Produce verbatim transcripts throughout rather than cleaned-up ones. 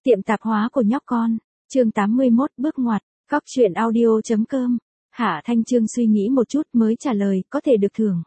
Tiệm tạp hóa của nhóc con, chương tám mươi mốt bước ngoặt, góc truyện audio.com. Hạ Thanh Trương suy nghĩ một chút mới trả lời, có thể được thưởng.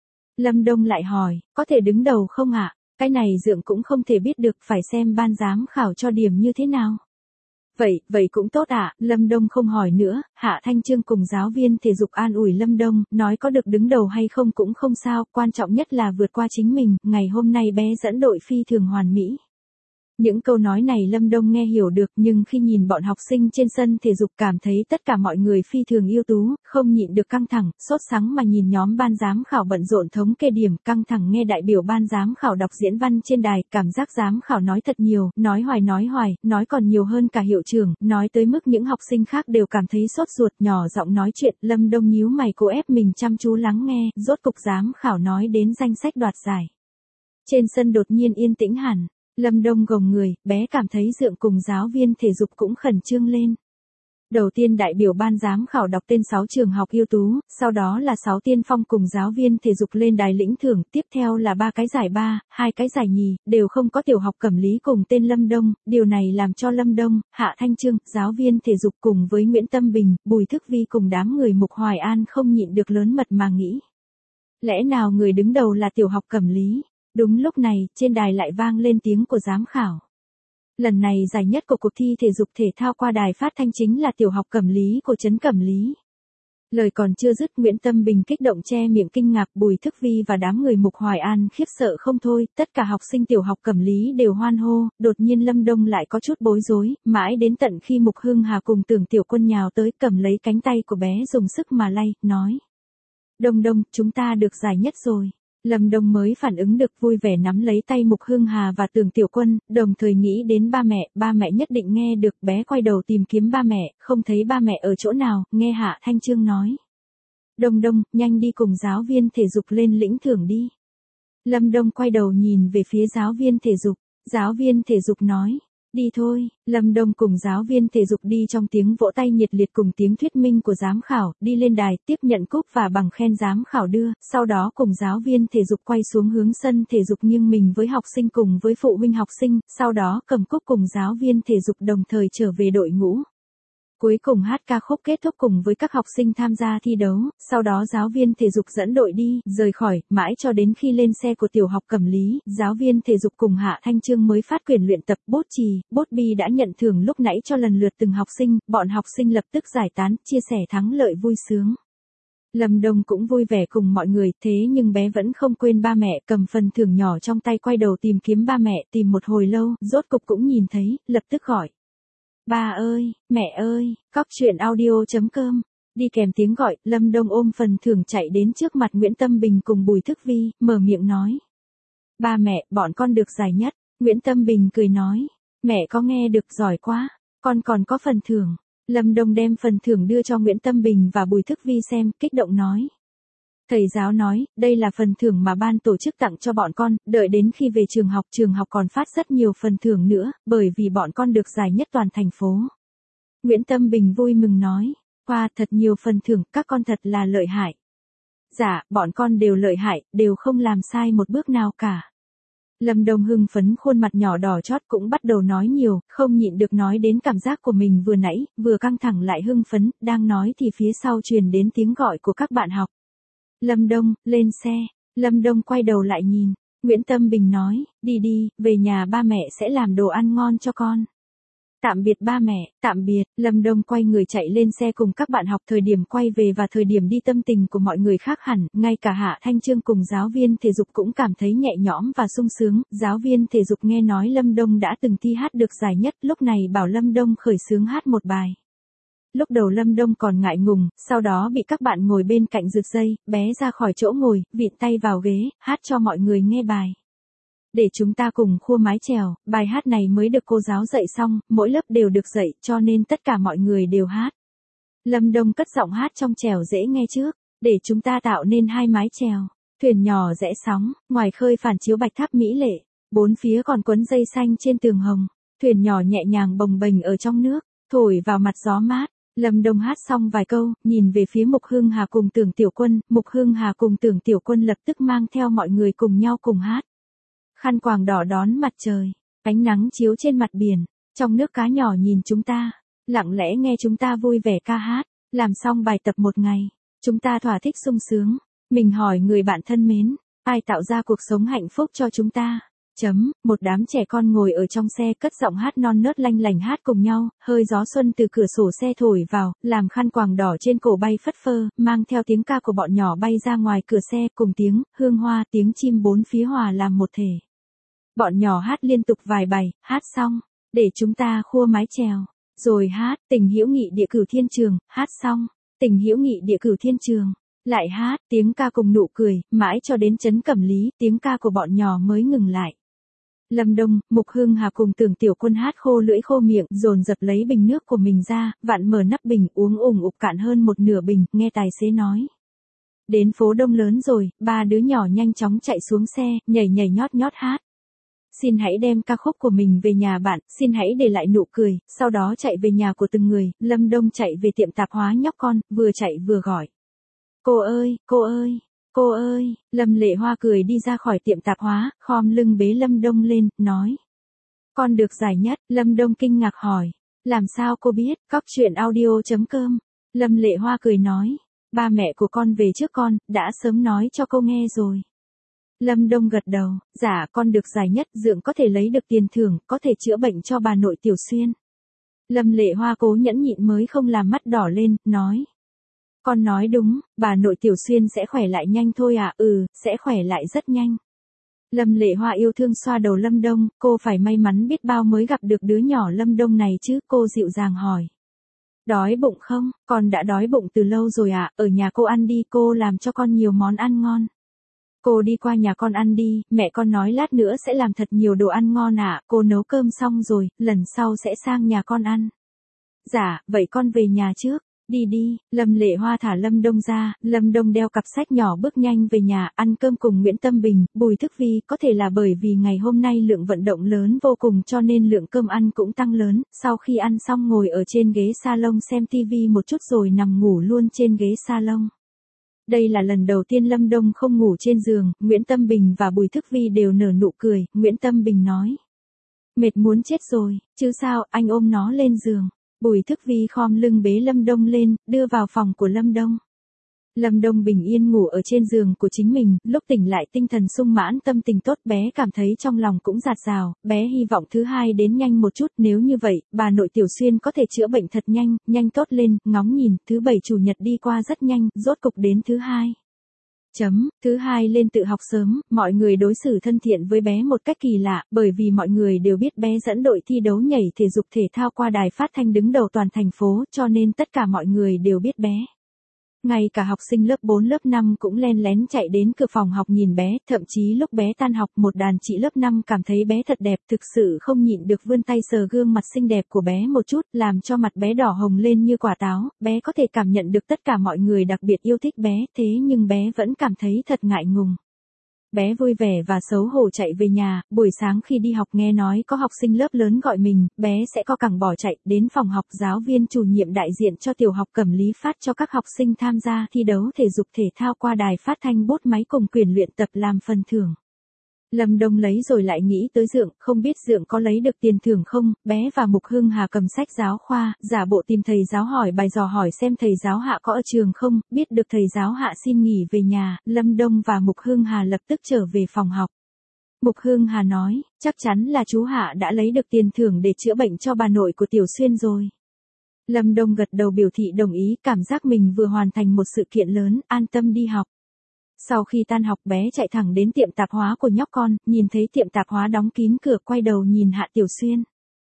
Lâm Đông lại hỏi, có thể đứng đầu không ạ? À? Cái này dượng cũng không thể biết được, phải xem ban giám khảo cho điểm như thế nào. Vậy, vậy cũng tốt ạ, à? Lâm Đông không hỏi nữa. Hạ Thanh Trương cùng giáo viên thể dục an ủi Lâm Đông, nói có được đứng đầu hay không cũng không sao, quan trọng nhất là vượt qua chính mình, ngày hôm nay bé dẫn đội phi thường hoàn mỹ. Những câu nói này Lâm Đông nghe hiểu được, nhưng khi nhìn bọn học sinh trên sân thể dục cảm thấy tất cả mọi người phi thường ưu tú, không nhịn được căng thẳng, sốt sắng mà nhìn nhóm ban giám khảo bận rộn thống kê điểm, căng thẳng nghe đại biểu ban giám khảo đọc diễn văn trên đài, cảm giác giám khảo nói thật nhiều, nói hoài nói hoài, nói còn nhiều hơn cả hiệu trưởng, nói tới mức những học sinh khác đều cảm thấy sốt ruột, nhỏ giọng nói chuyện. Lâm Đông nhíu mày cố ép mình chăm chú lắng nghe, rốt cục giám khảo nói đến danh sách đoạt giải. Trên sân đột nhiên yên tĩnh hẳn. Lâm Đông gồng người, bé cảm thấy dượng cùng giáo viên thể dục cũng khẩn trương lên. Đầu tiên đại biểu ban giám khảo đọc tên sáu trường học ưu tú, sau đó là sáu tiên phong cùng giáo viên thể dục lên đài lĩnh thưởng, tiếp theo là ba cái giải ba, hai cái giải nhì, đều không có tiểu học Cẩm Lý cùng tên Lâm Đông, điều này làm cho Lâm Đông, Hạ Thanh Trương, giáo viên thể dục cùng với Nguyễn Tâm Bình, Bùi Thức Vi cùng đám người Mục Hoài An không nhịn được lớn mật mà nghĩ. Lẽ nào người đứng đầu là tiểu học Cẩm Lý? Đúng lúc này, trên đài lại vang lên tiếng của giám khảo. Lần này giải nhất của cuộc thi thể dục thể thao qua đài phát thanh chính là tiểu học Cẩm Lý của trấn Cẩm Lý. Lời còn chưa dứt, Nguyễn Tâm Bình kích động che miệng kinh ngạc, Bùi Thức Vi và đám người Mục Hoài An khiếp sợ không thôi, tất cả học sinh tiểu học Cẩm Lý đều hoan hô, đột nhiên Lâm Đông lại có chút bối rối, mãi đến tận khi Mục Hưng Hà cùng Tưởng Tiểu Quân nhào tới cầm lấy cánh tay của bé dùng sức mà lay, nói. Đông Đông, chúng ta được giải nhất rồi. Lâm Đông mới phản ứng được, vui vẻ nắm lấy tay Mục Hưng Hà và Tưởng Tiểu Quân, đồng thời nghĩ đến ba mẹ, ba mẹ nhất định nghe được, bé quay đầu tìm kiếm ba mẹ, không thấy ba mẹ ở chỗ nào, nghe Hạ Thanh Trương nói. Đông Đông, nhanh đi cùng giáo viên thể dục lên lĩnh thưởng đi. Lâm Đông quay đầu nhìn về phía giáo viên thể dục, giáo viên thể dục nói. Đi thôi. Lâm Đông cùng giáo viên thể dục đi trong tiếng vỗ tay nhiệt liệt cùng tiếng thuyết minh của giám khảo, đi lên đài, tiếp nhận cúp và bằng khen giám khảo đưa, sau đó cùng giáo viên thể dục quay xuống hướng sân thể dục nghiêng mình với học sinh cùng với phụ huynh học sinh, sau đó cầm cúp cùng giáo viên thể dục đồng thời trở về đội ngũ. Cuối cùng hát ca khúc kết thúc cùng với các học sinh tham gia thi đấu, sau đó giáo viên thể dục dẫn đội đi, rời khỏi, mãi cho đến khi lên xe của tiểu học Cẩm Lý, giáo viên thể dục cùng Hạ Thanh Trương mới phát quyền luyện tập. Bốt Trì, Bốt Bi đã nhận thưởng lúc nãy cho lần lượt từng học sinh, bọn học sinh lập tức giải tán, chia sẻ thắng lợi vui sướng. Lâm Đông cũng vui vẻ cùng mọi người, thế nhưng bé vẫn không quên ba mẹ, cầm phần thưởng nhỏ trong tay quay đầu tìm kiếm ba mẹ, tìm một hồi lâu, rốt cục cũng nhìn thấy, lập tức gọi. Ba ơi, mẹ ơi, góc truyện audio.com. Đi kèm tiếng gọi, Lâm Đông ôm phần thưởng chạy đến trước mặt Nguyễn Tâm Bình cùng Bùi Thức Vi, mở miệng nói. Ba mẹ, bọn con được giải nhất. Nguyễn Tâm Bình cười nói. Mẹ có nghe được, giỏi quá, con còn có phần thưởng. Lâm Đông đem phần thưởng đưa cho Nguyễn Tâm Bình và Bùi Thức Vi xem, kích động nói. Thầy giáo nói, đây là phần thưởng mà ban tổ chức tặng cho bọn con, đợi đến khi về trường học, trường học còn phát rất nhiều phần thưởng nữa, bởi vì bọn con được giải nhất toàn thành phố. Nguyễn Tâm Bình vui mừng nói, qua thật nhiều phần thưởng, các con thật là lợi hại. Dạ, bọn con đều lợi hại, đều không làm sai một bước nào cả. Lâm Đông hưng phấn, khuôn mặt nhỏ đỏ chót cũng bắt đầu nói nhiều, không nhịn được nói đến cảm giác của mình vừa nãy, vừa căng thẳng lại hưng phấn, đang nói thì phía sau truyền đến tiếng gọi của các bạn học. Lâm Đông, lên xe. Lâm Đông quay đầu lại nhìn. Nguyễn Tâm Bình nói, đi đi, về nhà ba mẹ sẽ làm đồ ăn ngon cho con. Tạm biệt ba mẹ, tạm biệt. Lâm Đông quay người chạy lên xe cùng các bạn học, thời điểm quay về và thời điểm đi tâm tình của mọi người khác hẳn, ngay cả Hạ Thanh Trương cùng giáo viên thể dục cũng cảm thấy nhẹ nhõm và sung sướng. Giáo viên thể dục nghe nói Lâm Đông đã từng thi hát được giải nhất, lúc này bảo Lâm Đông khởi xướng hát một bài. Lúc đầu Lâm Đông còn ngại ngùng, sau đó bị các bạn ngồi bên cạnh giật dây, bé ra khỏi chỗ ngồi, vịn tay vào ghế, hát cho mọi người nghe bài. Để chúng ta cùng khua mái chèo, bài hát này mới được cô giáo dạy xong, mỗi lớp đều được dạy, cho nên tất cả mọi người đều hát. Lâm Đông cất giọng hát trong chèo dễ nghe trước, để chúng ta tạo nên hai mái chèo, thuyền nhỏ rẽ sóng, ngoài khơi phản chiếu bạch tháp mỹ lệ, bốn phía còn quấn dây xanh trên tường hồng, thuyền nhỏ nhẹ nhàng bồng bềnh ở trong nước, thổi vào mặt gió mát. Lâm Đông hát xong vài câu, nhìn về phía Mục Hưng Hà cùng Tưởng Tiểu Quân, Mục Hưng Hà cùng Tưởng Tiểu Quân lập tức mang theo mọi người cùng nhau cùng hát. Khăn quàng đỏ đón mặt trời, ánh nắng chiếu trên mặt biển, Trong nước cá nhỏ nhìn chúng ta, lặng lẽ nghe chúng ta vui vẻ ca hát, làm xong bài tập một ngày, chúng ta thỏa thích sung sướng. Mình hỏi người bạn thân mến, ai tạo ra cuộc sống hạnh phúc cho chúng ta? Chấm, một đám trẻ con ngồi ở trong xe cất giọng hát non nớt lanh lành hát cùng nhau, hơi gió xuân từ cửa sổ xe thổi vào, làm khăn quàng đỏ trên cổ bay phất phơ, mang theo tiếng ca của bọn nhỏ bay ra ngoài cửa xe cùng tiếng, hương hoa, tiếng chim bốn phía hòa làm một thể. Bọn nhỏ hát liên tục vài bài, hát xong, để chúng ta khua mái chèo, rồi hát, tình hữu nghị địa cửu thiên trường, hát xong, tình hữu nghị địa cửu thiên trường. Lại hát, tiếng ca cùng nụ cười, mãi cho đến Trấn Cẩm Lý, tiếng ca của bọn nhỏ mới ngừng lại. Lâm Đông, Mục Hương Hà cùng Tưởng Tiểu Quân hát khô lưỡi khô miệng, dồn dập lấy bình nước của mình ra, vặn mở nắp bình, uống ủng ục cạn hơn một nửa bình, nghe tài xế nói. Đến phố Đông lớn rồi, ba đứa nhỏ nhanh chóng chạy xuống xe, nhảy nhảy nhót nhót hát. Xin hãy đem ca khúc của mình về nhà bạn, xin hãy để lại nụ cười, sau đó chạy về nhà của từng người, Lâm Đông chạy về tiệm tạp hóa nhóc con, vừa chạy vừa gọi. Cô ơi, cô ơi, cô ơi, Lâm Lệ Hoa cười đi ra khỏi tiệm tạp hóa, khom lưng bế Lâm Đông lên, nói. Con được giải nhất, Lâm Đông kinh ngạc hỏi. Làm sao cô biết, cóc truyện audio chấm com. Lâm Lệ Hoa cười nói. Ba mẹ của con về trước con, đã sớm nói cho cô nghe rồi. Lâm Đông gật đầu, dạ con được giải nhất, dượng có thể lấy được tiền thưởng, có thể chữa bệnh cho bà nội Tiểu Xuyên. Lâm Lệ Hoa cố nhẫn nhịn mới không làm mắt đỏ lên, nói. Con nói đúng, bà nội Tiểu Xuyên sẽ khỏe lại nhanh thôi à, ừ, sẽ khỏe lại rất nhanh. Lâm Lệ Hoa yêu thương xoa đầu Lâm Đông, cô phải may mắn biết bao mới gặp được đứa nhỏ Lâm Đông này chứ, cô dịu dàng hỏi. Đói bụng không, con đã đói bụng từ lâu rồi ạ, à? Ở nhà cô ăn đi, cô làm cho con nhiều món ăn ngon. Cô đi qua nhà con ăn đi, mẹ con nói lát nữa sẽ làm thật nhiều đồ ăn ngon ạ, à? Cô nấu cơm xong rồi, lần sau sẽ sang nhà con ăn. Dạ, vậy con về nhà trước. Đi đi, Lâm Lệ Hoa thả Lâm Đông ra, Lâm Đông đeo cặp sách nhỏ bước nhanh về nhà, ăn cơm cùng Nguyễn Tâm Bình, Bùi Thức Vi, có thể là bởi vì ngày hôm nay lượng vận động lớn vô cùng cho nên lượng cơm ăn cũng tăng lớn, sau khi ăn xong ngồi ở trên ghế salon xem tivi một chút rồi nằm ngủ luôn trên ghế salon. Đây là lần đầu tiên Lâm Đông không ngủ trên giường, Nguyễn Tâm Bình và Bùi Thức Vi đều nở nụ cười, Nguyễn Tâm Bình nói. Mệt muốn chết rồi, chứ sao, anh ôm nó lên giường. Bùi Thức Vi khom lưng bế Lâm Đông lên, đưa vào phòng của Lâm Đông. Lâm Đông bình yên ngủ ở trên giường của chính mình, lúc tỉnh lại tinh thần sung mãn tâm tình tốt, bé cảm thấy trong lòng cũng dạt dào, bé hy vọng thứ hai đến nhanh một chút, nếu như vậy, bà nội Tiểu Xuyên có thể chữa bệnh thật nhanh, nhanh tốt lên, ngóng nhìn, thứ bảy chủ nhật đi qua rất nhanh, rốt cục đến thứ hai. Chấm, thứ hai lên tự học sớm, mọi người đối xử thân thiện với bé một cách kỳ lạ, bởi vì mọi người đều biết bé dẫn đội thi đấu nhảy thể dục thể thao qua đài phát thanh đứng đầu toàn thành phố, cho nên tất cả mọi người đều biết bé. Ngay cả học sinh lớp bốn lớp năm cũng len lén chạy đến cửa phòng học nhìn bé, thậm chí lúc bé tan học một đàn chị lớp năm cảm thấy bé thật đẹp, thực sự không nhịn được vươn tay sờ gương mặt xinh đẹp của bé một chút, làm cho mặt bé đỏ hồng lên như quả táo, bé có thể cảm nhận được tất cả mọi người đặc biệt yêu thích bé, thế nhưng bé vẫn cảm thấy thật ngại ngùng. Bé vui vẻ và xấu hổ chạy về nhà, buổi sáng khi đi học nghe nói có học sinh lớp lớn gọi mình, bé sẽ co cẳng bỏ chạy, đến phòng học giáo viên chủ nhiệm đại diện cho tiểu học Cẩm Lý phát cho các học sinh tham gia thi đấu thể dục thể thao qua đài phát thanh bốt máy cùng quyền luyện tập làm phần thưởng. Lâm Đông lấy rồi lại nghĩ tới Dượng, không biết Dượng có lấy được tiền thưởng không, bé và Mục Hương Hà cầm sách giáo khoa, giả bộ tìm thầy giáo hỏi bài dò hỏi xem thầy giáo Hạ có ở trường không, biết được thầy giáo Hạ xin nghỉ về nhà, Lâm Đông và Mục Hương Hà lập tức trở về phòng học. Mục Hương Hà nói, chắc chắn là chú Hạ đã lấy được tiền thưởng để chữa bệnh cho bà nội của Tiểu Xuyên rồi. Lâm Đông gật đầu biểu thị đồng ý, cảm giác mình vừa hoàn thành một sự kiện lớn, an tâm đi học. Sau khi tan học bé chạy thẳng đến tiệm tạp hóa của nhóc con, nhìn thấy tiệm tạp hóa đóng kín cửa quay đầu nhìn Hạ Tiểu Xuyên.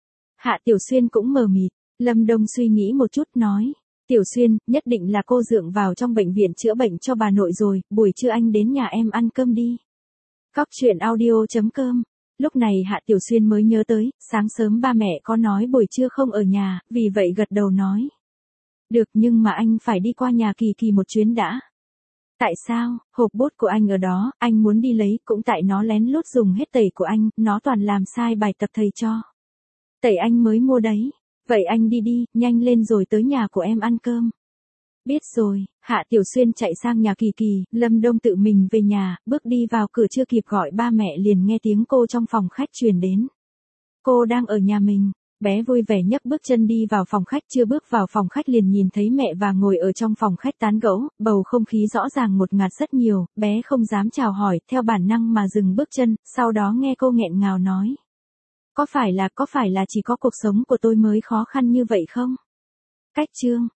Hạ Tiểu Xuyên cũng mờ mịt, Lâm Đông suy nghĩ một chút nói. Tiểu Xuyên, nhất định là cô Dượng vào trong bệnh viện chữa bệnh cho bà nội rồi, buổi trưa anh đến nhà em ăn cơm đi. Cóc truyện audio chấm com. Lúc này Hạ Tiểu Xuyên mới nhớ tới, sáng sớm ba mẹ có nói buổi trưa không ở nhà, vì vậy gật đầu nói. Được nhưng mà anh phải đi qua nhà Kỳ Kỳ một chuyến đã. Tại sao, hộp bút của anh ở đó, anh muốn đi lấy, cũng tại nó lén lút dùng hết tẩy của anh, nó toàn làm sai bài tập thầy cho. Tẩy anh mới mua đấy, vậy anh đi đi, nhanh lên rồi tới nhà của em ăn cơm. Biết rồi, Hạ Tiểu Xuyên chạy sang nhà Kỳ Kỳ, Lâm Đông tự mình về nhà, bước đi vào cửa chưa kịp gọi ba mẹ liền nghe tiếng cô trong phòng khách truyền đến. Cô đang ở nhà mình. Bé vui vẻ nhấc bước chân đi vào phòng khách, chưa bước vào phòng khách liền nhìn thấy mẹ và ngồi ở trong phòng khách tán gẫu, bầu không khí rõ ràng ngột ngạt rất nhiều, bé không dám chào hỏi, theo bản năng mà dừng bước chân, sau đó nghe cô nghẹn ngào nói. Có phải là, có phải là chỉ có cuộc sống của tôi mới khó khăn như vậy không? Cách chương